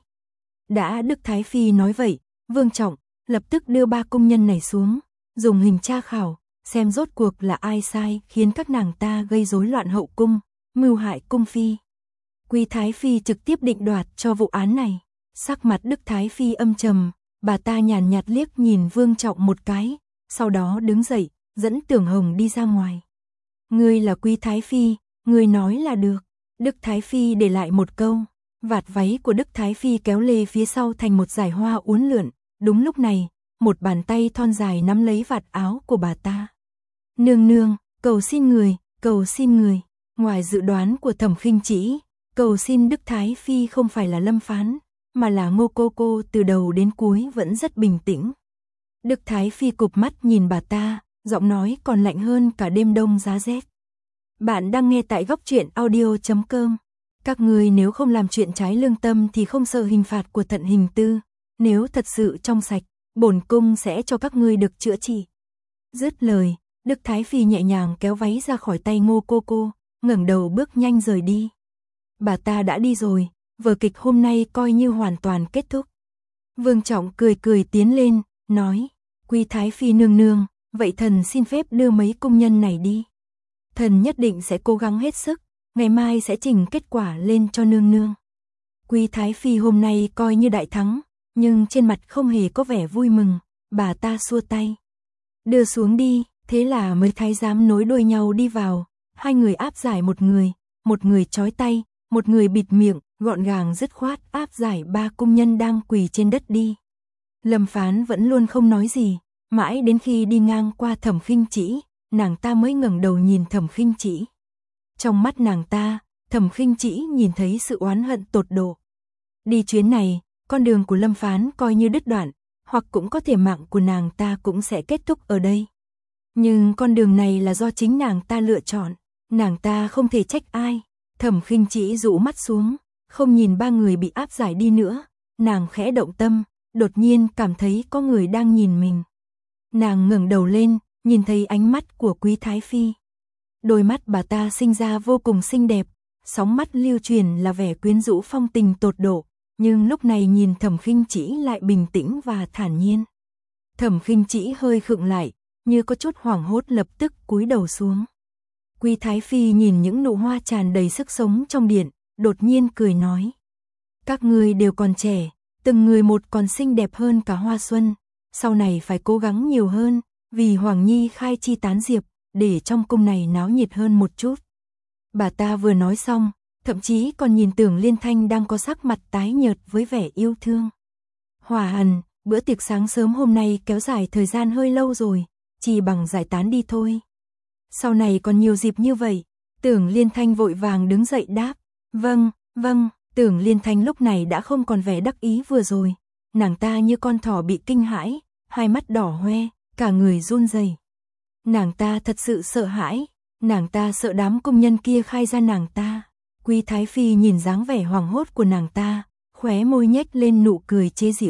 A: Đã Đức thái phi nói vậy, Vương Trọng lập tức đưa ba công nhân này xuống, dùng hình tra khảo, xem rốt cuộc là ai sai khiến các nàng ta gây rối loạn hậu cung, mưu hại cung phi. Quý thái phi trực tiếp định đoạt cho vụ án này, sắc mặt Đức thái phi âm trầm, bà ta nhàn nhạt liếc nhìn Vương Trọng một cái, sau đó đứng dậy, dẫn Tưởng Hồng đi ra ngoài. Ngươi là Quý thái phi, ngươi nói là được. Đức thái phi để lại một câu, vạt váy của Đức thái phi kéo lê phía sau thành một dải hoa uốn lượn, đúng lúc này, một bàn tay thon dài nắm lấy vạt áo của bà ta. Nương nương, cầu xin người, cầu xin người. Ngoài dự đoán của Thẩm Khinh Trĩ, cầu xin Đức thái phi không phải là Lâm Phán, mà là Ngô cô từ đầu đến cuối vẫn rất bình tĩnh. Đức thái phi cụp mắt nhìn bà ta, giọng nói còn lạnh hơn cả đêm đông giá rét. Bạn đang nghe tại góc truyện audio.com. Các ngươi nếu không làm chuyện trái lương tâm thì không sợ hình phạt của Thận Hình Tư, nếu thật sự trong sạch, bổn cung sẽ cho các ngươi được chữa trị. Dứt lời, Đức thái phi nhẹ nhàng kéo váy ra khỏi tay Ngô cô, ngẩng đầu bước nhanh rời đi. Bà ta đã đi rồi, vở kịch hôm nay coi như hoàn toàn kết thúc. Vương Trọng cười cười tiến lên, nói, Quý thái phi nương nương, vậy thần xin phép đưa mấy công nhân này đi. Thần nhất định sẽ cố gắng hết sức, ngày mai sẽ trình kết quả lên cho nương nương. Quý thái phi hôm nay coi như đại thắng, nhưng trên mặt không hề có vẻ vui mừng, bà ta xua tay. Đưa xuống đi, thế là mấy thái giám nối đuôi nhau đi vào, hai người áp giải một người trói tay, một người bịt miệng, gọn gàng dứt khoát áp giải ba công nhân đang quỳ trên đất đi. Lâm Phán vẫn luôn không nói gì, mãi đến khi đi ngang qua Thẩm Khinh Trĩ, nàng ta mới ngẩng đầu nhìn Thẩm Khinh Trĩ. Trong mắt nàng ta, Thẩm Khinh Trĩ nhìn thấy sự oán hận tột độ. Đi chuyến này, con đường của Lâm Phán coi như đứt đoạn, hoặc cũng có thể mạng của nàng ta cũng sẽ kết thúc ở đây. Nhưng con đường này là do chính nàng ta lựa chọn, nàng ta không thể trách ai. Thẩm Khinh Trĩ rũ mắt xuống, không nhìn ba người bị áp giải đi nữa, nàng khẽ động tâm, đột nhiên cảm thấy có người đang nhìn mình. Nàng ngẩng đầu lên, nhìn thấy ánh mắt của Quý thái phi. Đôi mắt bà ta sinh ra vô cùng xinh đẹp, sóng mắt lưu truyền là vẻ quyến rũ phong tình tột độ, nhưng lúc này nhìn Thẩm Khinh Trĩ lại bình tĩnh và thản nhiên. Thẩm Khinh Trĩ hơi khựng lại, như có chút hoảng hốt lập tức cúi đầu xuống. Quý thái phi nhìn những nụ hoa tràn đầy sức sống trong điện, đột nhiên cười nói. Các ngươi đều còn trẻ, từng người một còn xinh đẹp hơn cả hoa xuân, sau này phải cố gắng nhiều hơn, vì Hoàng Nhi khai chi tán diệp, để trong cung này náo nhiệt hơn một chút. Bà ta vừa nói xong, thậm chí còn nhìn Tưởng Liên Thanh đang có sắc mặt tái nhợt với vẻ yêu thương. Hòa Hàn, bữa tiệc sáng sớm hôm nay kéo dài thời gian hơi lâu rồi, chỉ bằng giải tán đi thôi. Sau này còn nhiều dịp như vậy. Tưởng Liên Thanh vội vàng đứng dậy đáp. Vâng, vâng. Tưởng Liên Thanh lúc này đã không còn vẻ đắc ý vừa rồi. Nàng ta như con thỏ bị kinh hãi, hai mắt đỏ hoe, cả người run rẩy. Nàng ta thật sự sợ hãi, nàng ta sợ đám công nhân kia khai ra nàng ta. Quý thái phi nhìn dáng vẻ hoảng hốt của nàng ta, khóe môi nhếch lên nụ cười chế giễu,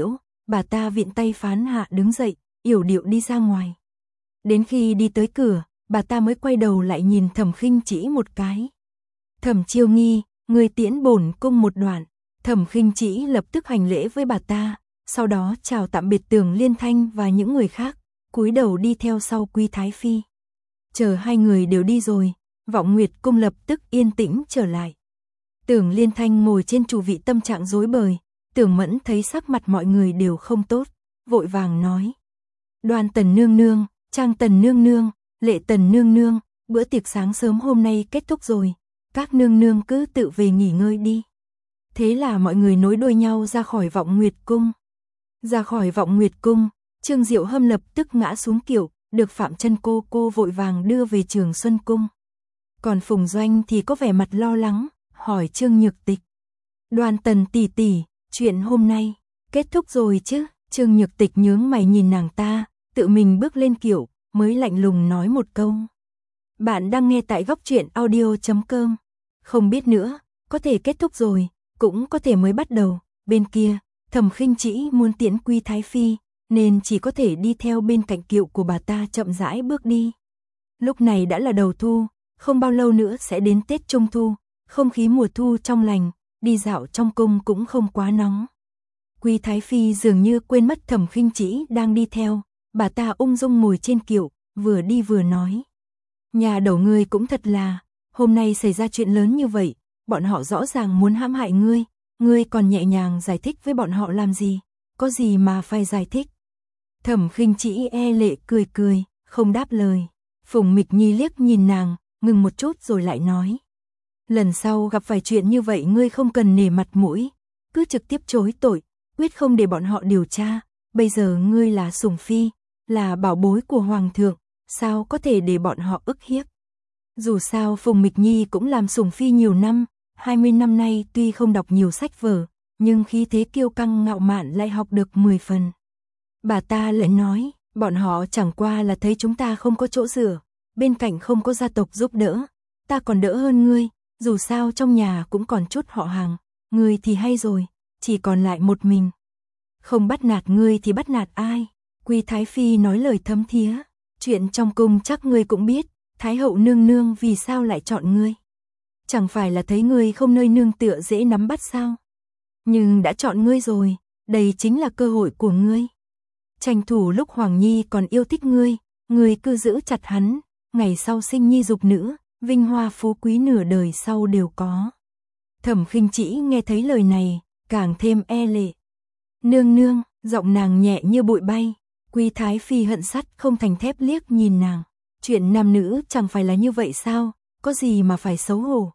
A: bà ta viện tay phán hạ đứng dậy, yểu điệu đi ra ngoài. Đến khi đi tới cửa, bà ta mới quay đầu lại nhìn Thẩm Khinh Trĩ một cái. Thẩm Chiêu Nghi, người tiễn bổn cung một đoạn. Thẩm Khinh Trĩ lập tức hành lễ với bà ta, sau đó chào tạm biệt Tưởng Liên Thanh và những người khác, cúi đầu đi theo sau Quý Thái Phi. Chờ hai người đều đi rồi, Vọng Nguyệt cung lập tức yên tĩnh trở lại. Tưởng Liên Thanh ngồi trên chủ vị tâm trạng rối bời, Tưởng Mẫn thấy sắc mặt mọi người đều không tốt, vội vàng nói. Đoan Tần nương nương, Trang Tần nương nương, Lệ Tần nương nương, bữa tiệc sáng sớm hôm nay kết thúc rồi, các nương nương cứ tự về nghỉ ngơi đi. Thế là mọi người nối đuôi nhau ra khỏi Vọng Nguyệt cung. Ra khỏi Vọng Nguyệt cung, Trương Diệu Hâm lập tức ngã xuống kiệu, được Phạm Chân cô vội vàng đưa về Trường Xuân cung. Còn Phùng Doanh thì có vẻ mặt lo lắng, hỏi Trương Nhược Tịch. Đoan Tần tỷ tỷ, chuyện hôm nay kết thúc rồi chứ? Trương Nhược Tịch nhướng mày nhìn nàng ta, tự mình bước lên kiệu, mới lạnh lùng nói một câu. Bạn đang nghe tại góc truyện audio.com. Không biết nữa, có thể kết thúc rồi, cũng có thể mới bắt đầu. Bên kia, Thẩm Khinh Trĩ muốn tiễn Quý Thái Phi, nên chỉ có thể đi theo bên cạnh kiệu của bà ta chậm rãi bước đi. Lúc này đã là đầu thu, không bao lâu nữa sẽ đến Tết Trung Thu, không khí mùa thu trong lành, đi dạo trong cung cũng không quá nóng. Quý Thái Phi dường như quên mất Thẩm Khinh Trĩ đang đi theo, bà ta ung dung ngồi trên kiệu, vừa đi vừa nói. Nhà đầu ngươi cũng thật là, hôm nay xảy ra chuyện lớn như vậy, bọn họ rõ ràng muốn hãm hại ngươi còn nhẹ nhàng giải thích với bọn họ làm gì, có gì mà phải giải thích. Thẩm Khinh Trĩ lệ cười, không đáp lời. Phùng Mịch Nhi liếc nhìn nàng, ngừng một chút rồi lại nói. Lần sau gặp phải chuyện như vậy ngươi không cần nể mặt mũi, cứ trực tiếp chối tội, quyết không để bọn họ điều tra. Bây giờ ngươi là sủng phi, là bảo bối của hoàng thượng, sao có thể để bọn họ ức hiếp. Dù sao Phùng Mịch Nhi cũng làm sủng phi nhiều năm, 20 năm nay tuy không đọc nhiều sách vở, nhưng khí thế kiêu căng ngạo mạn lại học được 10 phần. Bà ta lại nói, bọn họ chẳng qua là thấy chúng ta không có chỗ dựa, bên cạnh không có gia tộc giúp đỡ, ta còn đỡ hơn ngươi, dù sao trong nhà cũng còn chút họ hàng, ngươi thì hay rồi, chỉ còn lại một mình. Không bắt nạt ngươi thì bắt nạt ai? Quý Thái Phi nói lời thấm thía, chuyện trong cung chắc ngươi cũng biết, Thái hậu nương nương vì sao lại chọn ngươi? Chẳng phải là thấy ngươi không nơi nương tựa dễ nắm bắt sao? Nhưng đã chọn ngươi rồi, đây chính là cơ hội của ngươi. Tranh thủ lúc Hoàng Nhi còn yêu thích ngươi cứ giữ chặt hắn, ngày sau sinh nhi dục nữ, vinh hoa phú quý nửa đời sau đều có. Thẩm Khinh Trĩ nghe thấy lời này, càng thêm lệ. Nương nương, giọng nàng nhẹ như bụi bay. Quý Thái Phi hận sắt không thành thép liếc nhìn nàng. Chuyện nam nữ chẳng phải là như vậy sao, có gì mà phải xấu hổ.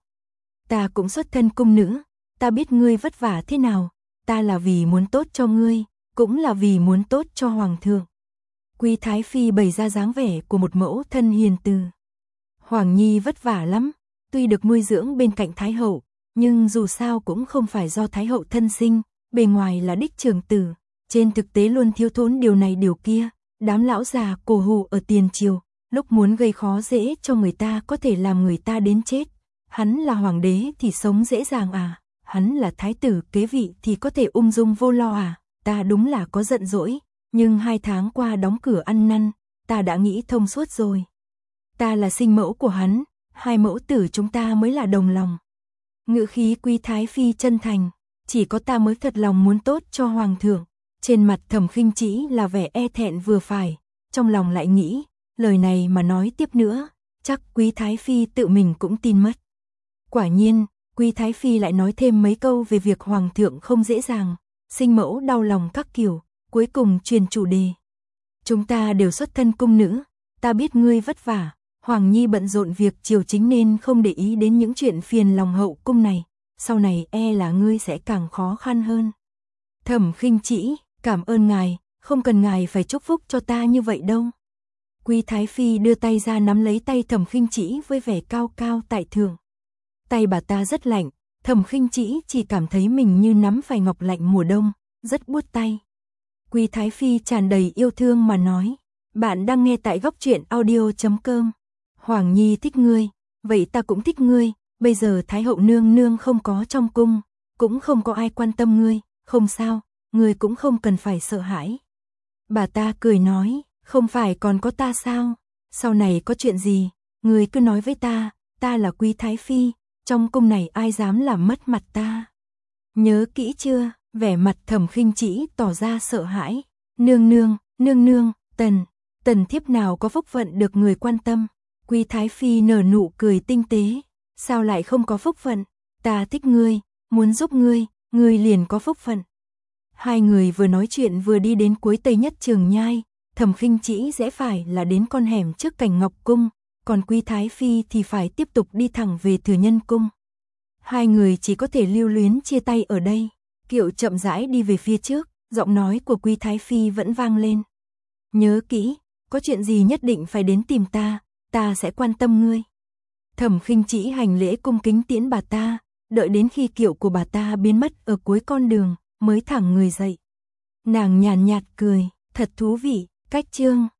A: Ta cũng xuất thân cung nữ, ta biết ngươi vất vả thế nào, ta là vì muốn tốt cho ngươi, cũng là vì muốn tốt cho hoàng thượng. Quý Thái Phi bày ra dáng vẻ của một mẫu thân hiền từ. Hoàng Nhi vất vả lắm, tuy được nuôi dưỡng bên cạnh Thái hậu, nhưng dù sao cũng không phải do Thái hậu thân sinh, bề ngoài là đích trưởng tử, trên thực tế luôn thiếu thốn điều này điều kia, đám lão già cổ hủ ở tiền triều, lúc muốn gây khó dễ cho người ta có thể làm người ta đến chết. Hắn là hoàng đế thì sống dễ dàng à, hắn là thái tử kế vị thì có thể ung dung vô lo à, ta đúng là có giận dỗi, nhưng 2 tháng qua đóng cửa ăn năn, ta đã nghĩ thông suốt rồi. Ta là sinh mẫu của hắn, 2 mẫu tử chúng ta mới là đồng lòng. Ngữ khí Quý Thái Phi chân thành, chỉ có ta mới thật lòng muốn tốt cho hoàng thượng. Trên mặt Thẩm Khinh Trĩ là vẻ thẹn vừa phải, trong lòng lại nghĩ, lời này mà nói tiếp nữa, chắc Quý Thái Phi tự mình cũng tin mất. Quả nhiên, Quý Thái Phi lại nói thêm mấy câu về việc hoàng thượng không dễ dàng, sinh mẫu đau lòng các kiểu, cuối cùng truyền chủ đề. Chúng ta đều xuất thân cung nữ, ta biết ngươi vất vả, Hoàng Nhi bận rộn việc triều chính nên không để ý đến những chuyện phiền lòng hậu cung này, sau này là ngươi sẽ càng khó khăn hơn. Thẩm Khinh Trĩ, cảm ơn ngài, không cần ngài phải chúc phúc cho ta như vậy đâu. Quý Thái Phi đưa tay ra nắm lấy tay Thẩm Khinh Trĩ với vẻ cao cao tại thượng. Tay bà ta rất lạnh, Thẩm Khinh Trĩ chỉ cảm thấy mình như nắm phải ngọc lạnh mùa đông, rất buốt tay. Quý Thái Phi tràn đầy yêu thương mà nói, bạn đang nghe tại góc truyện audio.com. Hoàng Nhi thích ngươi, vậy ta cũng thích ngươi, bây giờ Thái hậu nương nương không có trong cung, cũng không có ai quan tâm ngươi, không sao, ngươi cũng không cần phải sợ hãi. Bà ta cười nói, không phải còn có ta sao? Sau này có chuyện gì, ngươi cứ nói với ta là Quý Thái Phi, trong cung này ai dám làm mất mặt ta. Nhớ kỹ chưa? Vẻ mặt Thẩm Khinh Trĩ tỏ ra sợ hãi. Nương nương, tần thiếp nào có phúc phận được người quan tâm. Quý Thái Phi nở nụ cười tinh tế. Sao lại không có phúc phận? Ta thích ngươi, muốn giúp ngươi liền có phúc phận. Hai người vừa nói chuyện vừa đi đến cuối Tây Nhất Trường Nhai. Thẩm Khinh Trĩ rẽ phải là đến con hẻm trước Cảnh Ngọc Cung, còn Quý Thái Phi thì phải tiếp tục đi thẳng về Thừa Nhân Cung. Hai người chỉ có thể lưu luyến chia tay ở đây. Kiệu chậm rãi đi về phía trước, giọng nói của Quý Thái Phi vẫn vang lên. Nhớ kỹ, có chuyện gì nhất định phải đến tìm ta sẽ quan tâm ngươi. Thẩm Khinh Trĩ hành lễ cung kính tiễn bà ta, đợi đến khi kiệu của bà ta biến mất ở cuối con đường, mới thẳng người dậy. Nàng nhàn nhạt cười, thật thú vị, cách chương.